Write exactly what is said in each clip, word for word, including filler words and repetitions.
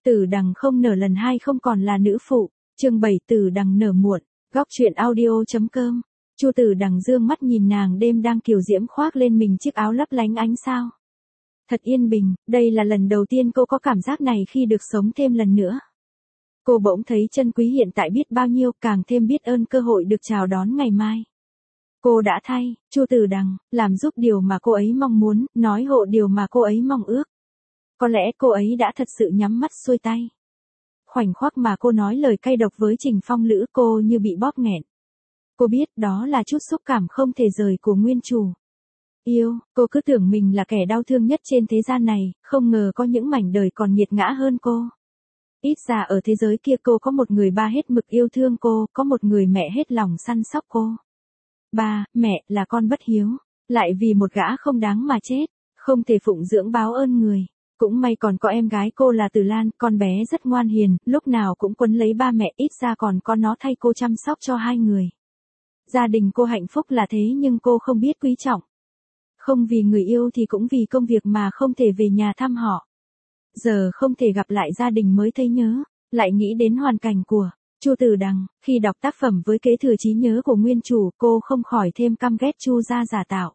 Tử đằng không nở lần hai không còn là nữ phụ, chương bảy Tử đằng nở muộn, góc truyện audio.com. Chu Tử đằng dương mắt nhìn nàng đêm đang kiều diễm khoác lên mình chiếc áo lấp lánh ánh sao. Thật yên bình, đây là lần đầu tiên cô có cảm giác này khi được sống thêm lần nữa. Cô bỗng thấy trân quý hiện tại biết bao nhiêu, càng thêm biết ơn cơ hội được chào đón ngày mai. Cô đã thay, Chu Tử đằng, làm giúp điều mà cô ấy mong muốn, nói hộ điều mà cô ấy mong ước. Có lẽ cô ấy đã thật sự nhắm mắt xuôi tay. Khoảnh khắc mà cô nói lời cay độc với Trình Phong Lữ, cô như bị bóp nghẹn. Cô biết đó là chút xúc cảm không thể rời của nguyên chủ. Yêu, cô cứ tưởng mình là kẻ đau thương nhất trên thế gian này, không ngờ có những mảnh đời còn nghiệt ngã hơn cô. Ít ra ở thế giới kia cô có một người ba hết mực yêu thương cô, có một người mẹ hết lòng săn sóc cô. Ba, mẹ, là con bất hiếu, lại vì một gã không đáng mà chết, không thể phụng dưỡng báo ơn người. Cũng may còn có em gái cô là Từ Lan, con bé rất ngoan hiền, lúc nào cũng quấn lấy ba mẹ, ít ra còn có nó thay cô chăm sóc cho hai người. Gia đình cô hạnh phúc là thế nhưng cô không biết quý trọng. Không vì người yêu thì cũng vì công việc mà không thể về nhà thăm họ. Giờ không thể gặp lại gia đình mới thấy nhớ, lại nghĩ đến hoàn cảnh của Chu Tử đằng. Khi đọc tác phẩm với kế thừa trí nhớ của nguyên chủ, cô không khỏi thêm căm ghét Chu gia giả tạo.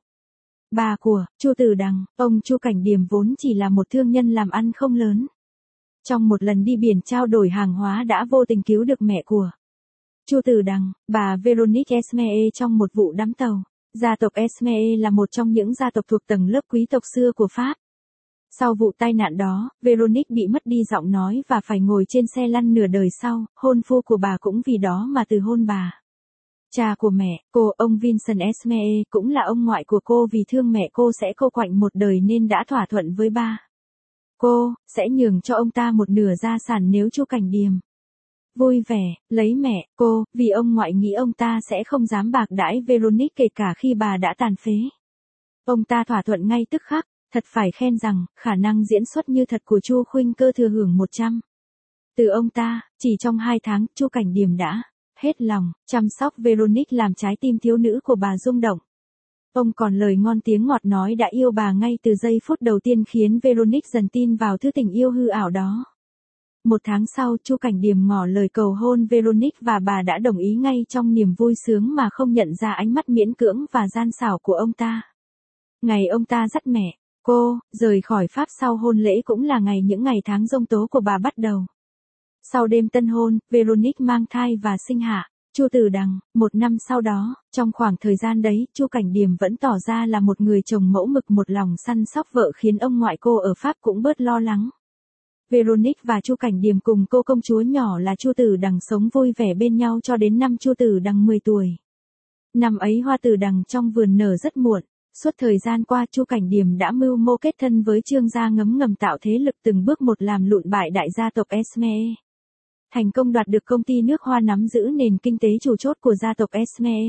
Bà của Chu Tử đằng, ông Chu Cảnh Điềm vốn chỉ là một thương nhân làm ăn không lớn. Trong một lần đi biển trao đổi hàng hóa đã vô tình cứu được mẹ của Chu Tử đằng, bà Veronique Esmee trong một vụ đắm tàu. Gia tộc Esmee là một trong những gia tộc thuộc tầng lớp quý tộc xưa của Pháp. Sau vụ tai nạn đó, Veronique bị mất đi giọng nói và phải ngồi trên xe lăn nửa đời sau, hôn phu của bà cũng vì đó mà từ hôn bà. Cha của mẹ, cô, ông Vincent Esmee, cũng là ông ngoại của cô, vì thương mẹ cô sẽ cô quạnh một đời nên đã thỏa thuận với ba cô, sẽ nhường cho ông ta một nửa gia sản nếu Chu Cảnh Điềm vui vẻ, lấy mẹ cô, vì ông ngoại nghĩ ông ta sẽ không dám bạc đãi Veronique kể cả khi bà đã tàn phế. Ông ta thỏa thuận ngay tức khắc, thật phải khen rằng, khả năng diễn xuất như thật của Chu Khuynh Cơ thừa hưởng một trăm. Từ ông ta, chỉ trong hai tháng, Chu Cảnh Điềm đã hết lòng, chăm sóc Veronique làm trái tim thiếu nữ của bà rung động. Ông còn lời ngon tiếng ngọt nói đã yêu bà ngay từ giây phút đầu tiên khiến Veronique dần tin vào thứ tình yêu hư ảo đó. Một tháng sau, Chu Cảnh Điềm ngỏ lời cầu hôn Veronique và bà đã đồng ý ngay trong niềm vui sướng mà không nhận ra ánh mắt miễn cưỡng và gian xảo của ông ta. Ngày ông ta dắt mẹ cô rời khỏi Pháp sau hôn lễ cũng là ngày những ngày tháng giông tố của bà bắt đầu. Sau đêm tân hôn, Veronique mang thai và sinh hạ Chu Tử đằng. Một năm sau đó, trong khoảng thời gian đấy, Chu Cảnh Điềm vẫn tỏ ra là một người chồng mẫu mực một lòng săn sóc vợ khiến ông ngoại cô ở Pháp cũng bớt lo lắng. Veronique và Chu Cảnh Điềm cùng cô công chúa nhỏ là Chu Tử đằng sống vui vẻ bên nhau cho đến năm Chu Tử đằng mười tuổi. Năm ấy hoa tử đằng trong vườn nở rất muộn. Suốt thời gian qua Chu Cảnh Điềm đã mưu mô kết thân với Trương gia, ngấm ngầm tạo thế lực từng bước một làm lụn bại đại gia tộc Esmee. Thành công đoạt được công ty nước hoa nắm giữ nền kinh tế chủ chốt của gia tộc Esmee.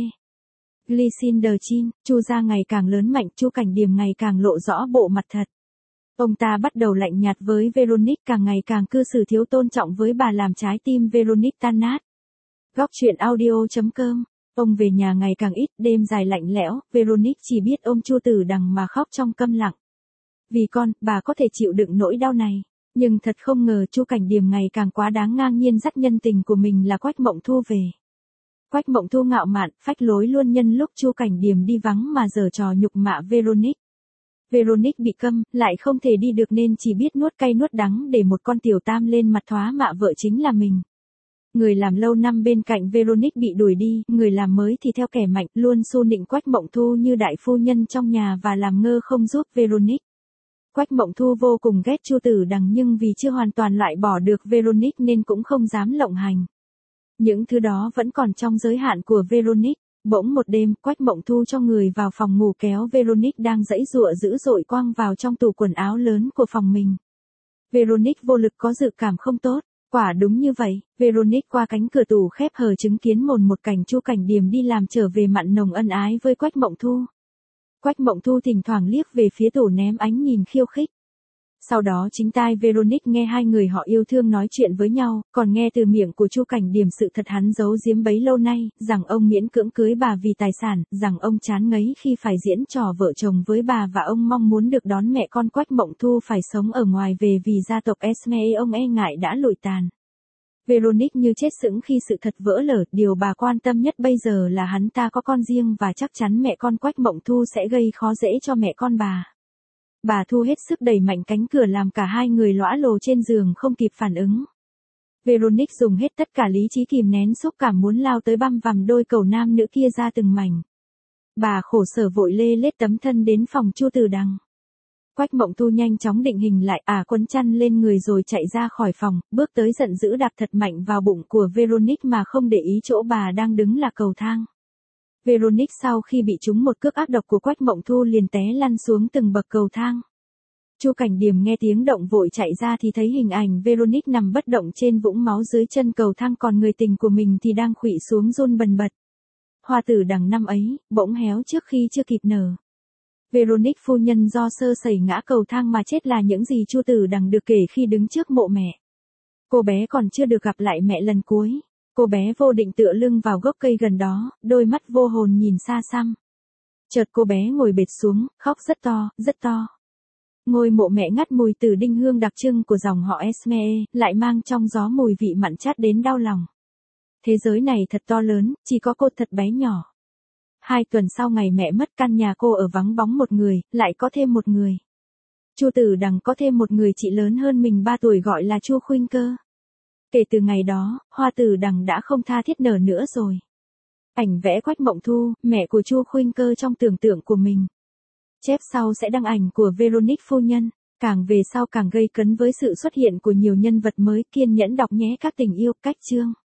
Glycine Chu gia ngày càng lớn mạnh, Chu Cảnh Điềm ngày càng lộ rõ bộ mặt thật. Ông ta bắt đầu lạnh nhạt với Veronique, càng ngày càng cư xử thiếu tôn trọng với bà làm trái tim Veronique tan nát. Góc truyện audio.com. Ông về nhà ngày càng ít, đêm dài lạnh lẽo, Veronique chỉ biết ôm Chu Tử đằng mà khóc trong câm lặng. Vì con, bà có thể chịu đựng nỗi đau này. Nhưng thật không ngờ Chu Cảnh Điềm ngày càng quá đáng, ngang nhiên dắt nhân tình của mình là Quách Mộng Thu về. Quách Mộng Thu ngạo mạn, phách lối luôn nhân lúc Chu Cảnh Điềm đi vắng mà giở trò nhục mạ Veronique. Veronique bị câm, lại không thể đi được nên chỉ biết nuốt cay nuốt đắng để một con tiểu tam lên mặt thoá mạ vợ chính là mình. Người làm lâu năm bên cạnh Veronique bị đuổi đi, người làm mới thì theo kẻ mạnh, luôn xu nịnh Quách Mộng Thu như đại phu nhân trong nhà và làm ngơ không giúp Veronique. Quách Mộng Thu vô cùng ghét Chu Tử đằng nhưng vì chưa hoàn toàn loại bỏ được Veronique nên cũng không dám lộng hành. Những thứ đó vẫn còn trong giới hạn của Veronique. Bỗng một đêm, Quách Mộng Thu cho người vào phòng ngủ kéo Veronique đang giãy giụa dữ dội quăng vào trong tủ quần áo lớn của phòng mình. Veronique vô lực có dự cảm không tốt. Quả đúng như vậy, Veronique qua cánh cửa tủ khép hờ chứng kiến mồn một cảnh Chu Cảnh Điềm đi làm trở về mặn nồng ân ái với Quách Mộng Thu. Quách Mộng Thu thỉnh thoảng liếc về phía tủ ném ánh nhìn khiêu khích. Sau đó chính tai Veronique nghe hai người họ yêu thương nói chuyện với nhau, còn nghe từ miệng của Chu Cảnh Điềm sự thật hắn giấu giếm bấy lâu nay, rằng ông miễn cưỡng cưới bà vì tài sản, rằng ông chán ngấy khi phải diễn trò vợ chồng với bà và ông mong muốn được đón mẹ con Quách Mộng Thu phải sống ở ngoài về vì gia tộc Esme ông e ngại đã lụi tàn. Veronique như chết sững khi sự thật vỡ lở, điều bà quan tâm nhất bây giờ là hắn ta có con riêng và chắc chắn mẹ con Quách Mộng Thu sẽ gây khó dễ cho mẹ con bà. Bà Thu hết sức đẩy mạnh cánh cửa làm cả hai người lõa lồ trên giường không kịp phản ứng. Veronique dùng hết tất cả lý trí kìm nén xúc cảm muốn lao tới băm vằm đôi cầu nam nữ kia ra từng mảnh. Bà khổ sở vội lê lết tấm thân đến phòng Chu Tử Đằng. Quách Mộng Thu nhanh chóng định hình lại, à quấn chăn lên người rồi chạy ra khỏi phòng, bước tới giận dữ đạp thật mạnh vào bụng của Veronique mà không để ý chỗ bà đang đứng là cầu thang. Veronique sau khi bị trúng một cước ác độc của Quách Mộng Thu liền té lăn xuống từng bậc cầu thang. Chu Cảnh Điềm nghe tiếng động vội chạy ra thì thấy hình ảnh Veronique nằm bất động trên vũng máu dưới chân cầu thang, còn người tình của mình thì đang khuỵu xuống run bần bật. Hoa tử đằng năm ấy, bỗng héo trước khi chưa kịp nở. Veronique phu nhân do sơ sẩy ngã cầu thang mà chết là những gì Chu Tử Đằng được kể khi đứng trước mộ mẹ. Cô bé còn chưa được gặp lại mẹ lần cuối. Cô bé vô định tựa lưng vào gốc cây gần đó, đôi mắt vô hồn nhìn xa xăm. Chợt cô bé ngồi bệt xuống, khóc rất to, rất to. Ngôi mộ mẹ ngắt mùi tử đinh hương đặc trưng của dòng họ Esme, lại mang trong gió mùi vị mặn chát đến đau lòng. Thế giới này thật to lớn, chỉ có cô thật bé nhỏ. Hai tuần sau ngày mẹ mất, căn nhà cô ở vắng bóng một người, lại có thêm một người. Chu Tử Đằng có thêm một người chị lớn hơn mình ba tuổi gọi là Chu Khuynh Cơ. Kể từ ngày đó, Hoa Tử Đằng đã không tha thiết nở nữa rồi. Ảnh vẽ Quách Mộng Thu, mẹ của Chu Khuynh Cơ trong tưởng tượng của mình. Chép sau sẽ đăng ảnh của Veronique phu nhân, càng về sau càng gây cấn với sự xuất hiện của nhiều nhân vật mới. Kiên nhẫn đọc nhé các tình yêu, cách chương.